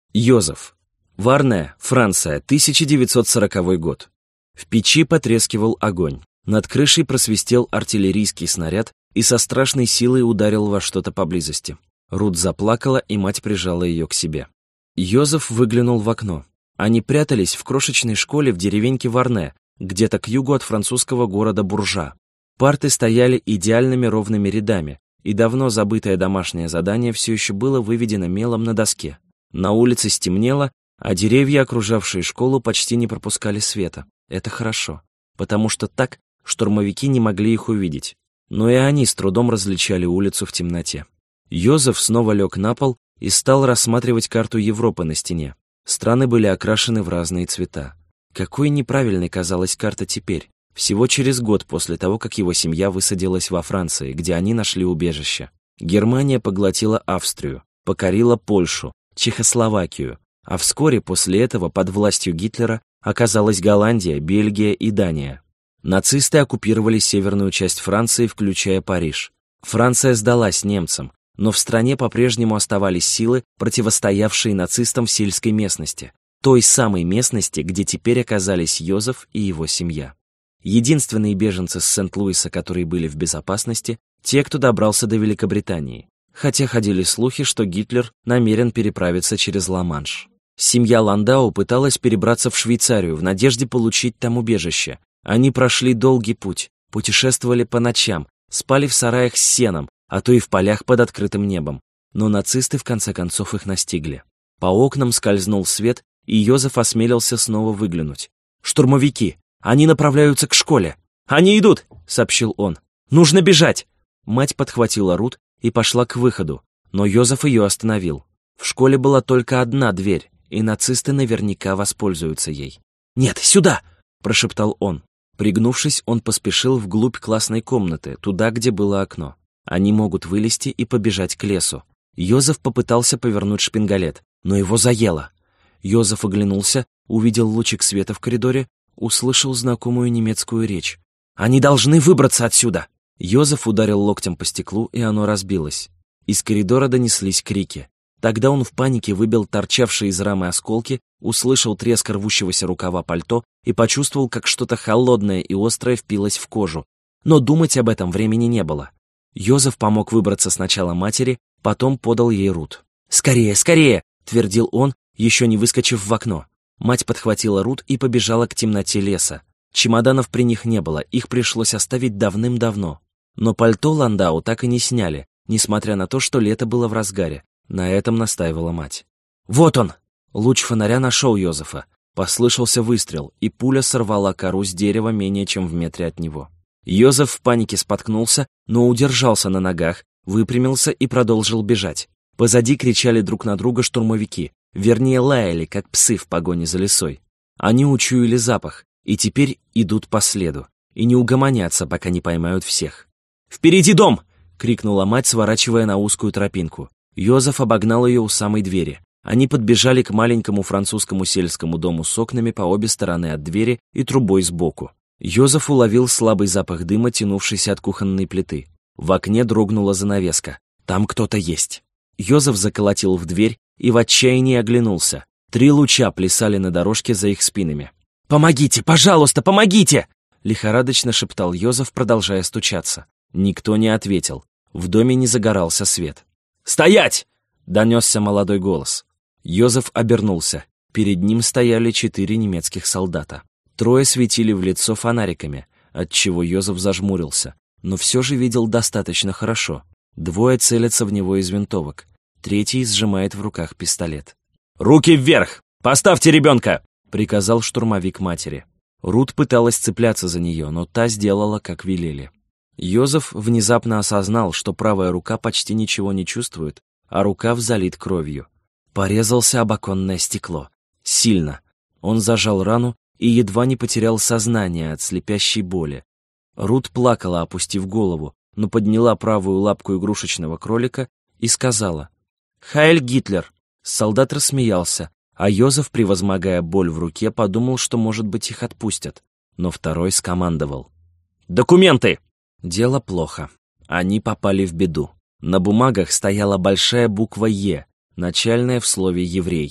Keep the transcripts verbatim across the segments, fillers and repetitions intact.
Йозеф. Варне, Франция, тысяча девятьсот сороковой год. В печи потрескивал огонь. Над крышей просвистел артиллерийский снаряд и со страшной силой ударил во что-то поблизости. Рут заплакала, и мать прижала ее к себе. Йозеф выглянул в окно. Они прятались в крошечной школе в деревеньке Варне, где-то к югу от французского города Буржа. Парты стояли идеальными ровными рядами, и давно забытое домашнее задание все еще было выведено мелом на доске. На улице стемнело, а деревья, окружавшие школу, почти не пропускали света. Это хорошо, потому что так штурмовики не могли их увидеть. Но и они с трудом различали улицу в темноте. Йозеф снова лег на пол и стал рассматривать карту Европы на стене. Страны были окрашены в разные цвета. Какой неправильной казалась карта теперь, всего через год после того, как его семья высадилась во Франции, где они нашли убежище. Германия поглотила Австрию, покорила Польшу, Чехословакию, а вскоре после этого под властью Гитлера оказалась Голландия, Бельгия и Дания. Нацисты оккупировали северную часть Франции, включая Париж. Франция сдалась немцам, но в стране по-прежнему оставались силы, противостоявшие нацистам в сельской местности, той самой местности, где теперь оказались Йозеф и его семья. Единственные беженцы с Сент-Луиса, которые были в безопасности, те, кто добрался до Великобритании, хотя ходили слухи, что Гитлер намерен переправиться через Ла-Манш. Семья Ландау пыталась перебраться в Швейцарию в надежде получить там убежище. Они прошли долгий путь, путешествовали по ночам, спали в сараях с сеном, а то и в полях под открытым небом. Но нацисты в конце концов их настигли. По окнам скользнул свет, и Йозеф осмелился снова выглянуть. «Штурмовики! Они направляются к школе!» «Они идут!» — сообщил он. «Нужно бежать!» Мать подхватила Рут и пошла к выходу, но Йозеф ее остановил. В школе была только одна дверь, и нацисты наверняка воспользуются ей. «Нет, сюда!» — прошептал он. Пригнувшись, он поспешил вглубь классной комнаты, туда, где было окно. Они могут вылезти и побежать к лесу. Йозеф попытался повернуть шпингалет, но его заело. Йозеф оглянулся, увидел лучик света в коридоре, услышал знакомую немецкую речь. «Они должны выбраться отсюда!» Йозеф ударил локтем по стеклу, и оно разбилось. Из коридора донеслись крики. Тогда он в панике выбил торчавшие из рамы осколки, услышал треск рвущегося рукава пальто и почувствовал, как что-то холодное и острое впилось в кожу. Но думать об этом времени не было. Йозеф помог выбраться сначала матери, потом подал ей Рут. «Скорее, скорее!» — твердил он, еще не выскочив в окно. Мать подхватила Рут и побежала к темноте леса. Чемоданов при них не было, их пришлось оставить давным-давно. Но пальто Ландау так и не сняли, несмотря на то, что лето было в разгаре. На этом настаивала мать. «Вот он!» Луч фонаря нашел Йозефа. Послышался выстрел, и пуля сорвала кору с дерева менее чем в метре от него. Йозеф в панике споткнулся, но удержался на ногах, выпрямился и продолжил бежать. Позади кричали друг на друга штурмовики, вернее лаяли, как псы в погоне за лисой. Они учуяли запах, и теперь идут по следу, и не угомонятся, пока не поймают всех. «Впереди дом!» — крикнула мать, сворачивая на узкую тропинку. Йозеф обогнал ее у самой двери. Они подбежали к маленькому французскому сельскому дому с окнами по обе стороны от двери и трубой сбоку. Йозеф уловил слабый запах дыма, тянувшийся от кухонной плиты. В окне дрогнула занавеска. Там кто-то есть. Йозеф заколотил в дверь и в отчаянии оглянулся. Три луча плясали на дорожке за их спинами. «Помогите, пожалуйста, помогите!» — лихорадочно шептал Йозеф, продолжая стучаться. Никто не ответил. В доме не загорался свет. «Стоять!» — донесся молодой голос. Йозеф обернулся. Перед ним стояли четыре немецких солдата. Трое светили в лицо фонариками, отчего Йозеф зажмурился, но все же видел достаточно хорошо. Двое целятся в него из винтовок. Третий сжимает в руках пистолет. «Руки вверх! Поставьте ребенка!» — приказал штурмовик матери. Рут пыталась цепляться за нее, но та сделала, как велели. Йозеф внезапно осознал, что правая рука почти ничего не чувствует, а рукав залит кровью. Порезался об оконное стекло. Сильно. Он зажал рану и едва не потерял сознание от слепящей боли. Рут плакала, опустив голову, но подняла правую лапку игрушечного кролика и сказала: «Хайль Гитлер!» Солдат рассмеялся, а Йозеф, превозмогая боль в руке, подумал, что, может быть, их отпустят. Но второй скомандовал: «Документы!» Дело плохо. Они попали в беду. На бумагах стояла большая буква «Е», начальная в слове «еврей».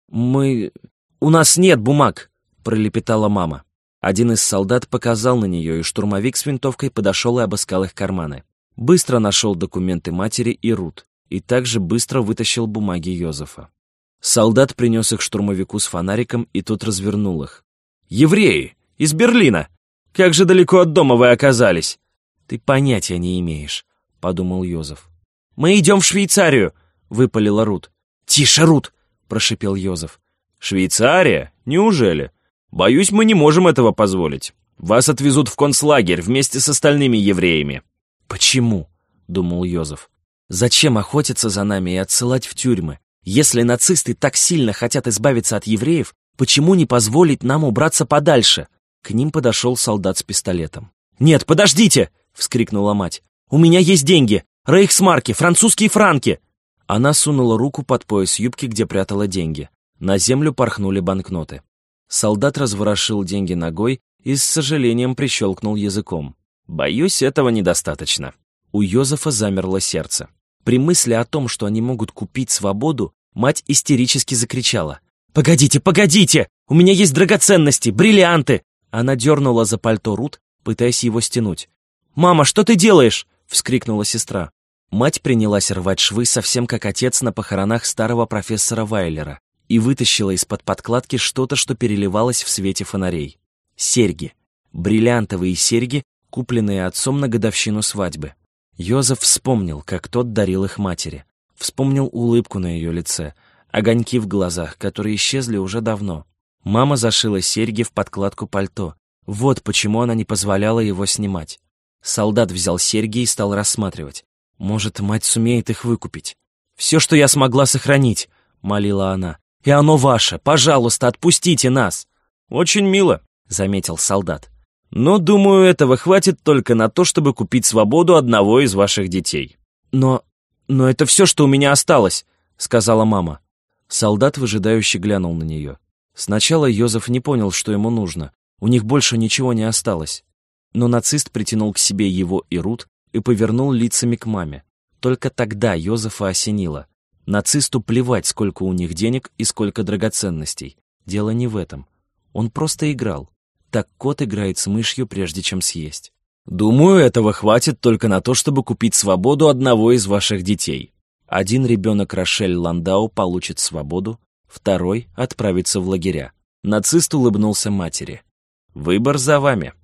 Мы... У нас нет бумаг, пролепетала мама. Один из солдат показал на нее, и штурмовик с винтовкой подошел и обыскал их карманы. Быстро нашел документы матери и Рут, и также быстро вытащил бумаги Йозефа. Солдат принес их штурмовику с фонариком, и тот развернул их. «Евреи! Из Берлина! Как же далеко от дома вы оказались!» «Ты понятия не имеешь», — подумал Йозеф. «Мы идем в Швейцарию!» — выпалила Рут. «Тише, Рут!» — прошипел Йозеф. «Швейцария? Неужели? Боюсь, мы не можем этого позволить. Вас отвезут в концлагерь вместе с остальными евреями». «Почему?» — думал Йозеф. «Зачем охотиться за нами и отсылать в тюрьмы? Если нацисты так сильно хотят избавиться от евреев, почему не позволить нам убраться подальше?» К ним подошел солдат с пистолетом. «Нет, подождите!» — вскрикнула мать. «У меня есть деньги! Рейхсмарки, французские франки!» Она сунула руку под пояс юбки, где прятала деньги. На землю порхнули банкноты. Солдат разворошил деньги ногой и с сожалением прищелкнул языком. «Боюсь, этого недостаточно». У Йозефа замерло сердце. При мысли о том, что они могут купить свободу, мать истерически закричала. «Погодите, погодите! У меня есть драгоценности, бриллианты!» Она дернула за пальто Рут, пытаясь его стянуть. «Мама, что ты делаешь?» — вскрикнула сестра. Мать принялась рвать швы, совсем как отец на похоронах старого профессора Вайлера, и вытащила из-под подкладки что-то, что переливалось в свете фонарей. Серьги. Бриллиантовые серьги, купленные отцом на годовщину свадьбы. Йозеф вспомнил, как тот дарил их матери. Вспомнил улыбку на ее лице, огоньки в глазах, которые исчезли уже давно. Мама зашила серьги в подкладку пальто. Вот почему она не позволяла его снимать. Солдат взял серьги и стал рассматривать. Может, мать сумеет их выкупить. «Все, что я смогла сохранить», — молила она. «И оно ваше. Пожалуйста, отпустите нас». «Очень мило», — заметил солдат. «Но, думаю, этого хватит только на то, чтобы купить свободу одного из ваших детей». «Но... но это все, что у меня осталось», — сказала мама. Солдат выжидающе глянул на нее. Сначала Йозеф не понял, что ему нужно. У них больше ничего не осталось. Но нацист притянул к себе его и Рут и повернул лицами к маме. Только тогда Йозефа осенило. Нацисту плевать, сколько у них денег и сколько драгоценностей. Дело не в этом. Он просто играл. Так кот играет с мышью, прежде чем съесть. «Думаю, этого хватит только на то, чтобы купить свободу одного из ваших детей. Один ребенок Рошель Ландау получит свободу, второй отправится в лагеря». Нацист улыбнулся матери. «Выбор за вами».